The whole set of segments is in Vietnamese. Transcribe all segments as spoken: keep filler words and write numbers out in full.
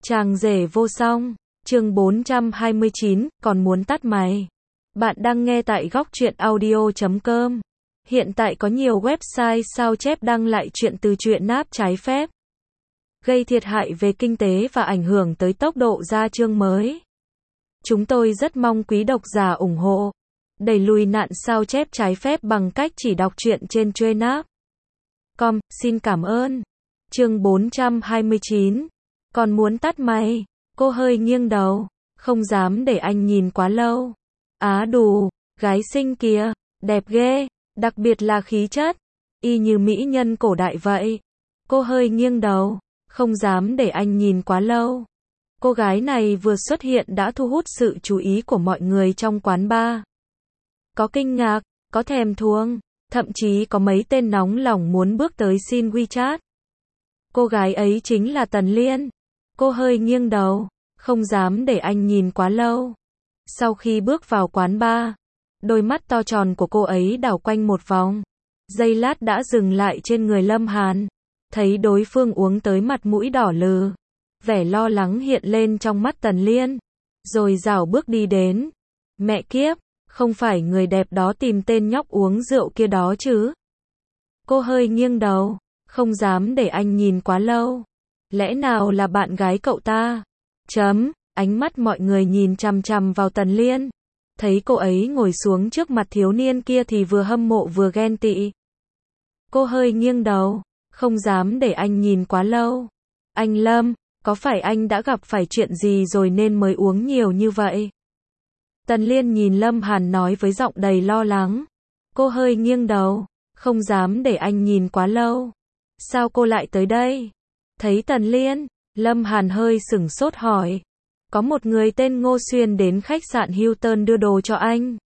Chàng rể vô song, chương bốn trăm hai mươi chín, còn muốn tắt mày. Bạn đang nghe tại góc truyện audio chấm com. Hiện tại có nhiều website sao chép đăng lại chuyện từ truyện náp trái phép, gây thiệt hại về kinh tế và ảnh hưởng tới tốc độ ra chương mới. Chúng tôi rất mong quý độc giả ủng hộ, đẩy lùi nạn sao chép trái phép bằng cách chỉ đọc truyện trên truyện náp chấm com. Xin cảm ơn. Chương bốn trăm hai mươi chín. Còn muốn tắt mày. Cô hơi nghiêng đầu, không dám để anh nhìn quá lâu. Á đù, gái xinh kìa, đẹp ghê, đặc biệt là khí chất, y như mỹ nhân cổ đại vậy. Cô hơi nghiêng đầu, không dám để anh nhìn quá lâu. Cô gái này vừa xuất hiện đã thu hút sự chú ý của mọi người trong quán bar. Có kinh ngạc, có thèm thuồng, thậm chí có mấy tên nóng lòng muốn bước tới xin WeChat. Cô gái ấy chính là Tần Liên. Cô hơi nghiêng đầu, không dám để anh nhìn quá lâu. Sau khi bước vào quán bar, đôi mắt to tròn của cô ấy đảo quanh một vòng, giây lát đã dừng lại trên người Lâm Hàn. Thấy đối phương uống tới mặt mũi đỏ lừ, vẻ lo lắng hiện lên trong mắt Tần Liên, rồi rảo bước đi đến. Mẹ kiếp, không phải người đẹp đó tìm tên nhóc uống rượu kia đó chứ? Cô hơi nghiêng đầu, không dám để anh nhìn quá lâu. Lẽ nào là bạn gái cậu ta? Chấm, ánh mắt mọi người nhìn chằm chằm vào Tần Liên. Thấy cô ấy ngồi xuống trước mặt thiếu niên kia thì vừa hâm mộ vừa ghen tị. Cô hơi nghiêng đầu, không dám để anh nhìn quá lâu. Anh Lâm, có phải anh đã gặp phải chuyện gì rồi nên mới uống nhiều như vậy? Tần Liên nhìn Lâm Hàn nói với giọng đầy lo lắng. Cô hơi nghiêng đầu, không dám để anh nhìn quá lâu. Sao cô lại tới đây? Thấy Tần Liên, Lâm Hàn hơi sửng sốt hỏi. Có một người tên Ngô Xuyên đến khách sạn Hilton đưa đồ cho anh.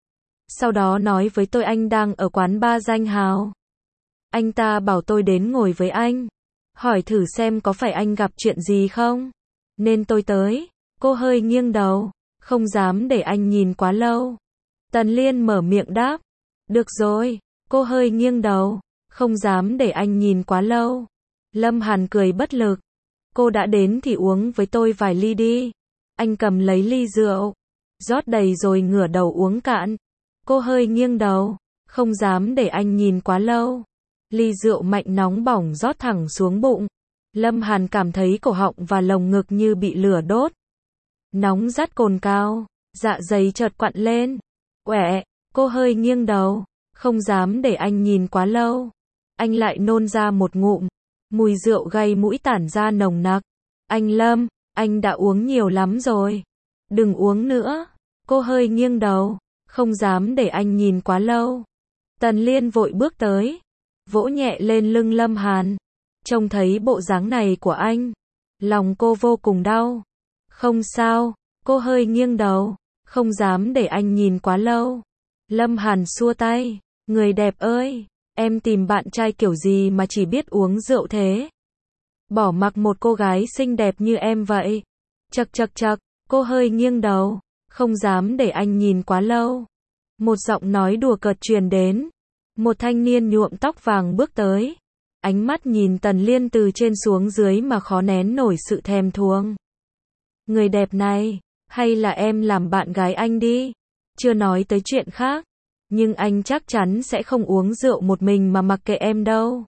Sau đó nói với tôi anh đang ở quán bar danh hào. Anh ta bảo tôi đến ngồi với anh, hỏi thử xem có phải anh gặp chuyện gì không, nên tôi tới. Cô hơi nghiêng đầu, không dám để anh nhìn quá lâu. Tần Liên mở miệng đáp. Được rồi. Cô hơi nghiêng đầu, không dám để anh nhìn quá lâu. Lâm Hàn cười bất lực. Cô đã đến thì uống với tôi vài ly đi. Anh cầm lấy ly rượu, rót đầy rồi ngửa đầu uống cạn. Cô hơi nghiêng đầu, không dám để anh nhìn quá lâu. Ly rượu mạnh nóng bỏng rót thẳng xuống bụng. Lâm Hàn cảm thấy cổ họng và lồng ngực như bị lửa đốt. Nóng rát cồn cào, dạ dày chợt quặn lên. Quẹ, cô hơi nghiêng đầu, không dám để anh nhìn quá lâu. Anh lại nôn ra một ngụm. Mùi rượu gây mũi tản ra nồng nặc. Anh Lâm, anh đã uống nhiều lắm rồi. Đừng uống nữa. Cô hơi nghiêng đầu, không dám để anh nhìn quá lâu. Tần Liên vội bước tới, vỗ nhẹ lên lưng Lâm Hàn. Trông thấy bộ dáng này của anh, lòng cô vô cùng đau. Không sao, cô hơi nghiêng đầu, không dám để anh nhìn quá lâu. Lâm Hàn xua tay. Người đẹp ơi, em tìm bạn trai kiểu gì mà chỉ biết uống rượu thế? Bỏ mặc một cô gái xinh đẹp như em vậy. Chậc chậc chậc, cô hơi nghiêng đầu, không dám để anh nhìn quá lâu. Một giọng nói đùa cợt truyền đến. Một thanh niên nhuộm tóc vàng bước tới. Ánh mắt nhìn Tần Liên từ trên xuống dưới mà khó nén nổi sự thèm thuồng. Người đẹp này, hay là em làm bạn gái anh đi? Chưa nói tới chuyện khác, nhưng anh chắc chắn sẽ không uống rượu một mình mà mặc kệ em đâu.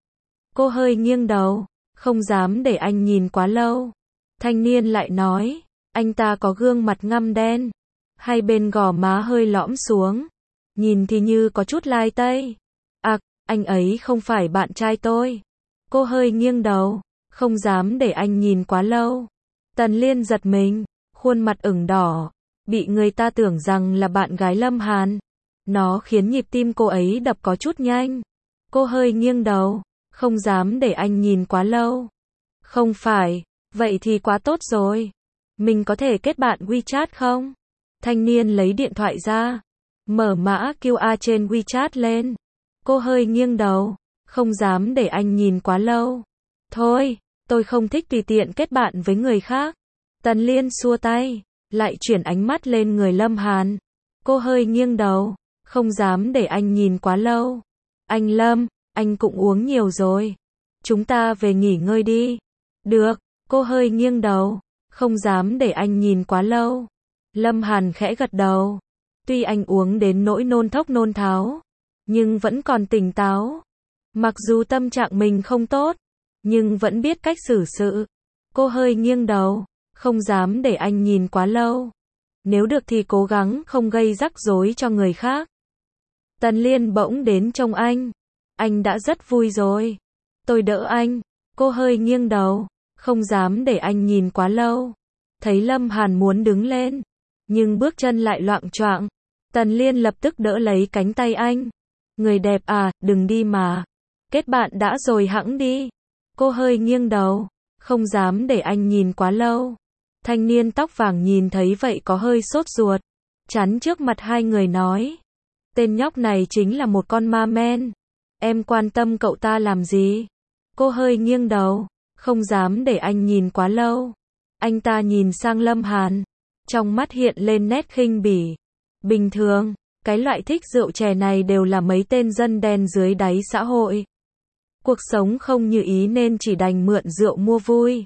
Cô hơi nghiêng đầu, không dám để anh nhìn quá lâu. Thanh niên lại nói, anh ta có gương mặt ngăm đen, hai bên gò má hơi lõm xuống, nhìn thì như có chút lai tây. À, anh ấy không phải bạn trai tôi. Cô hơi nghiêng đầu, không dám để anh nhìn quá lâu. Tần Liên giật mình, khuôn mặt ửng đỏ, bị người ta tưởng rằng là bạn gái Lâm Hàn. Nó khiến nhịp tim cô ấy đập có chút nhanh. Cô hơi nghiêng đầu, không dám để anh nhìn quá lâu. Không phải, vậy thì quá tốt rồi. Mình có thể kết bạn WeChat không? Thanh niên lấy điện thoại ra, mở mã quy rờ trên WeChat lên. Cô hơi nghiêng đầu, không dám để anh nhìn quá lâu. Thôi, tôi không thích tùy tiện kết bạn với người khác. Tần Liên xua tay, lại chuyển ánh mắt lên người Lâm Hàn. Cô hơi nghiêng đầu, không dám để anh nhìn quá lâu. Anh Lâm, anh cũng uống nhiều rồi. Chúng ta về nghỉ ngơi đi. Được, Cô hơi nghiêng đầu, không dám để anh nhìn quá lâu. Lâm Hàn khẽ gật đầu. Tuy anh uống đến nỗi nôn thốc nôn tháo, nhưng vẫn còn tỉnh táo. Mặc dù tâm trạng mình không tốt, nhưng vẫn biết cách xử sự. Cô hơi nghiêng đầu, không dám để anh nhìn quá lâu. Nếu được thì cố gắng không gây rắc rối cho người khác. Tần Liên bỗng đến trông anh. Anh đã rất vui rồi. Tôi đỡ anh. Cô hơi nghiêng đầu, không dám để anh nhìn quá lâu. Thấy Lâm Hàn muốn đứng lên, nhưng bước chân lại loạng choạng. Tần Liên lập tức đỡ lấy cánh tay anh. Người đẹp à, đừng đi mà. Kết bạn đã rồi hẵng đi. Cô hơi nghiêng đầu, không dám để anh nhìn quá lâu. Thanh niên tóc vàng nhìn thấy vậy có hơi sốt ruột. Chắn trước mặt hai người nói. Tên nhóc này chính là một con ma men. Em quan tâm cậu ta làm gì? Cô hơi nghiêng đầu, không dám để anh nhìn quá lâu. Anh ta nhìn sang Lâm Hàn. Trong mắt hiện lên nét khinh bỉ. Bình thường, cái loại thích rượu chè này đều là mấy tên dân đen dưới đáy xã hội. Cuộc sống không như ý nên chỉ đành mượn rượu mua vui.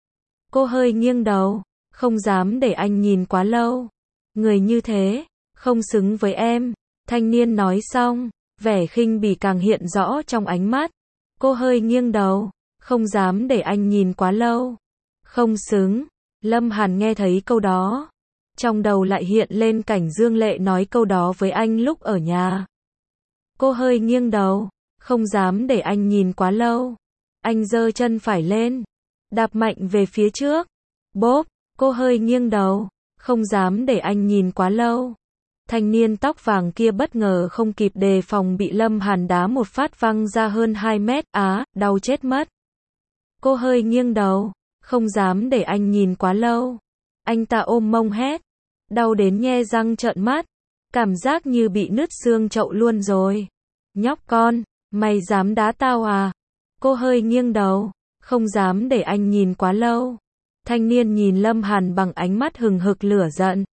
Cô hơi nghiêng đầu, không dám để anh nhìn quá lâu. Người như thế, không xứng với em. Thanh niên nói xong, vẻ khinh bỉ càng hiện rõ trong ánh mắt. Cô hơi nghiêng đầu, không dám để anh nhìn quá lâu. Không xứng. Lâm Hàn nghe thấy câu đó. Trong đầu lại hiện lên cảnh Dương Lệ nói câu đó với anh lúc ở nhà. Cô hơi nghiêng đầu, không dám để anh nhìn quá lâu. Anh giơ chân phải lên, đạp mạnh về phía trước. Bốp, cô hơi nghiêng đầu, không dám để anh nhìn quá lâu. Thanh niên tóc vàng kia bất ngờ không kịp đề phòng bị Lâm Hàn đá một phát văng ra hơn hai mét, á, đau chết mất. Cô hơi nghiêng đầu, không dám để anh nhìn quá lâu. Anh ta ôm mông hét, đau đến nhe răng trợn mắt, cảm giác như bị nứt xương chậu luôn rồi. Nhóc con, mày dám đá tao à? Cô hơi nghiêng đầu, không dám để anh nhìn quá lâu. Thanh niên nhìn Lâm Hàn bằng ánh mắt hừng hực lửa giận.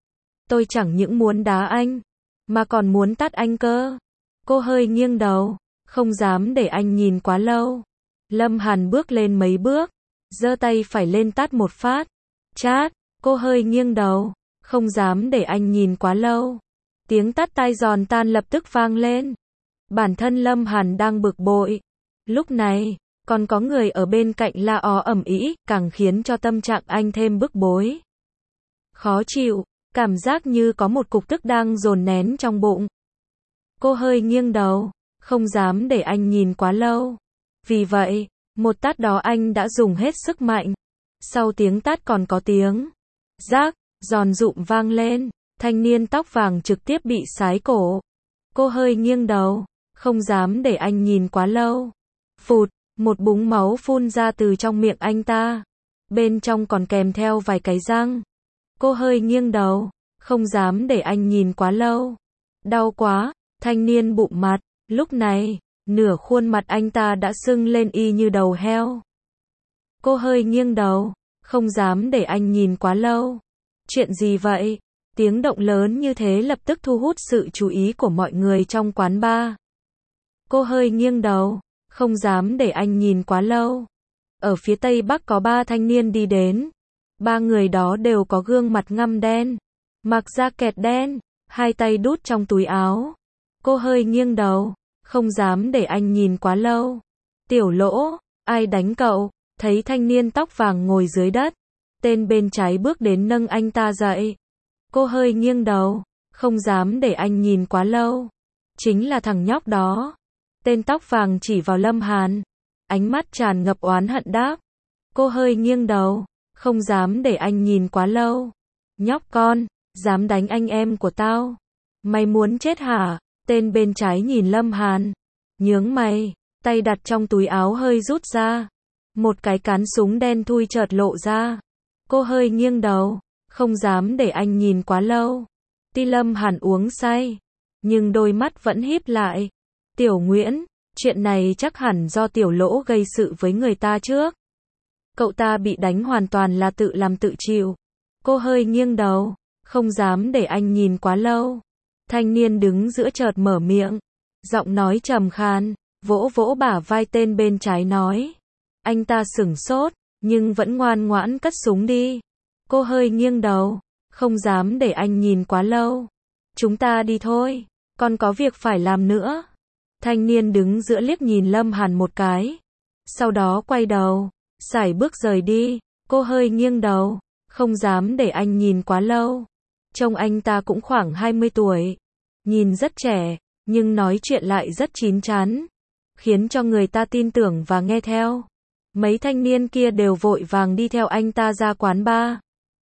Tôi chẳng những muốn đá anh, mà còn muốn tát anh cơ. Cô hơi nghiêng đầu, không dám để anh nhìn quá lâu. Lâm Hàn bước lên mấy bước, giơ tay phải lên tát một phát. Chát, cô hơi nghiêng đầu, không dám để anh nhìn quá lâu. Tiếng tát tai giòn tan lập tức vang lên. Bản thân Lâm Hàn đang bực bội. Lúc này, còn có người ở bên cạnh la ó ầm ĩ, càng khiến cho tâm trạng anh thêm bức bối. Khó chịu, cảm giác như có một cục tức đang dồn nén trong bụng. Cô hơi nghiêng đầu, không dám để anh nhìn quá lâu. Vì vậy, một tát đó anh đã dùng hết sức mạnh. Sau tiếng tát còn có tiếng rác, giòn rụm vang lên. Thanh niên tóc vàng trực tiếp bị sái cổ. Cô hơi nghiêng đầu, không dám để anh nhìn quá lâu. Phụt, một búng máu phun ra từ trong miệng anh ta. Bên trong còn kèm theo vài cái răng. Cô hơi nghiêng đầu, không dám để anh nhìn quá lâu. Đau quá, thanh niên bụng mặt. Lúc này, nửa khuôn mặt anh ta đã sưng lên y như đầu heo. Cô hơi nghiêng đầu, không dám để anh nhìn quá lâu. Chuyện gì vậy? Tiếng động lớn như thế lập tức thu hút sự chú ý của mọi người trong quán bar. Cô hơi nghiêng đầu, không dám để anh nhìn quá lâu. Ở phía tây bắc có ba thanh niên đi đến. Ba người đó đều có gương mặt ngăm đen, mặc jacket đen, hai tay đút trong túi áo. Cô hơi nghiêng đầu, không dám để anh nhìn quá lâu. Tiểu Lỗ, ai đánh cậu? Thấy thanh niên tóc vàng ngồi dưới đất, tên bên trái bước đến nâng anh ta dậy. Cô hơi nghiêng đầu, không dám để anh nhìn quá lâu. Chính là thằng nhóc đó. Tên tóc vàng chỉ vào Lâm Hàn, ánh mắt tràn ngập oán hận đáp. Cô hơi nghiêng đầu, không dám để anh nhìn quá lâu. Nhóc con, dám đánh anh em của tao. Mày muốn chết hả? Tên bên trái nhìn Lâm Hàn, nhướng mày, tay đặt trong túi áo hơi rút ra. Một cái cán súng đen thui chợt lộ ra. Cô hơi nghiêng đầu, không dám để anh nhìn quá lâu. Tuy Lâm Hàn uống say, nhưng đôi mắt vẫn híp lại. Tiểu Nguyễn, chuyện này chắc hẳn do Tiểu Lỗ gây sự với người ta trước. Cậu ta bị đánh hoàn toàn là tự làm tự chịu. Cô hơi nghiêng đầu, không dám để anh nhìn quá lâu. Thanh niên đứng giữa chợt mở miệng, giọng nói trầm khan, vỗ vỗ bả vai tên bên trái nói. Anh ta sửng sốt, nhưng vẫn ngoan ngoãn cất súng đi. Cô hơi nghiêng đầu, không dám để anh nhìn quá lâu. Chúng ta đi thôi, còn có việc phải làm nữa. Thanh niên đứng giữa liếc nhìn Lâm Hàn một cái, sau đó quay đầu, sải bước rời đi. Cô hơi nghiêng đầu, không dám để anh nhìn quá lâu. Trông anh ta cũng khoảng hai mươi tuổi, nhìn rất trẻ, nhưng nói chuyện lại rất chín chắn, khiến cho người ta tin tưởng và nghe theo. Mấy thanh niên kia đều vội vàng đi theo anh ta ra quán bar.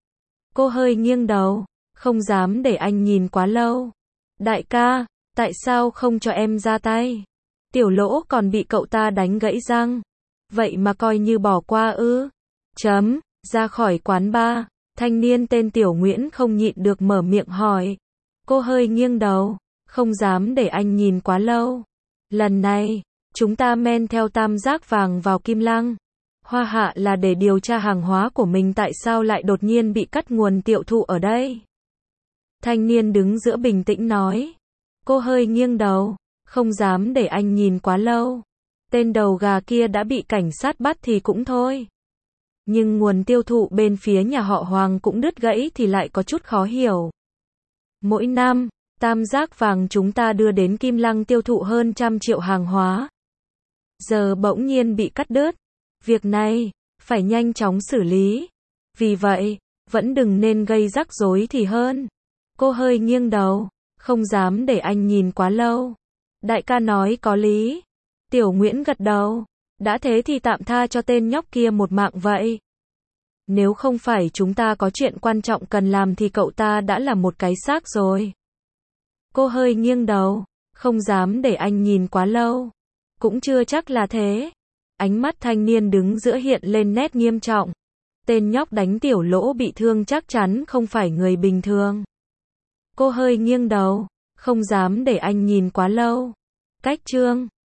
Cô hơi nghiêng đầu, không dám để anh nhìn quá lâu. Đại ca, tại sao không cho em ra tay? Tiểu Lỗ còn bị cậu ta đánh gãy răng. Vậy mà coi như bỏ qua ư? Chấm, ra khỏi quán bar, thanh niên tên Tiểu Nguyễn không nhịn được mở miệng hỏi. Cô hơi nghiêng đầu, không dám để anh nhìn quá lâu. Lần này, chúng ta men theo tam giác vàng vào Kim Lăng. Hoa Hạ là để điều tra hàng hóa của mình tại sao lại đột nhiên bị cắt nguồn tiêu thụ ở đây. Thanh niên đứng giữa bình tĩnh nói. Cô hơi nghiêng đầu, không dám để anh nhìn quá lâu. Tên đầu gà kia đã bị cảnh sát bắt thì cũng thôi. Nhưng nguồn tiêu thụ bên phía nhà họ Hoàng cũng đứt gãy thì lại có chút khó hiểu. Mỗi năm, tam giác vàng chúng ta đưa đến Kim Lăng tiêu thụ hơn trăm triệu hàng hóa. Giờ bỗng nhiên bị cắt đứt. Việc này, phải nhanh chóng xử lý. Vì vậy, vẫn đừng nên gây rắc rối thì hơn. Cô hơi nghiêng đầu, không dám để anh nhìn quá lâu. Đại ca nói có lý. Tiểu Nguyễn gật đầu. Đã thế thì tạm tha cho tên nhóc kia một mạng vậy. Nếu không phải chúng ta có chuyện quan trọng cần làm thì cậu ta đã là một cái xác rồi. Cô hơi nghiêng đầu, không dám để anh nhìn quá lâu. Cũng chưa chắc là thế. Ánh mắt thanh niên đứng giữa hiện lên nét nghiêm trọng. Tên nhóc đánh Tiểu Lỗ bị thương chắc chắn không phải người bình thường. Cô hơi nghiêng đầu, không dám để anh nhìn quá lâu. Cách chương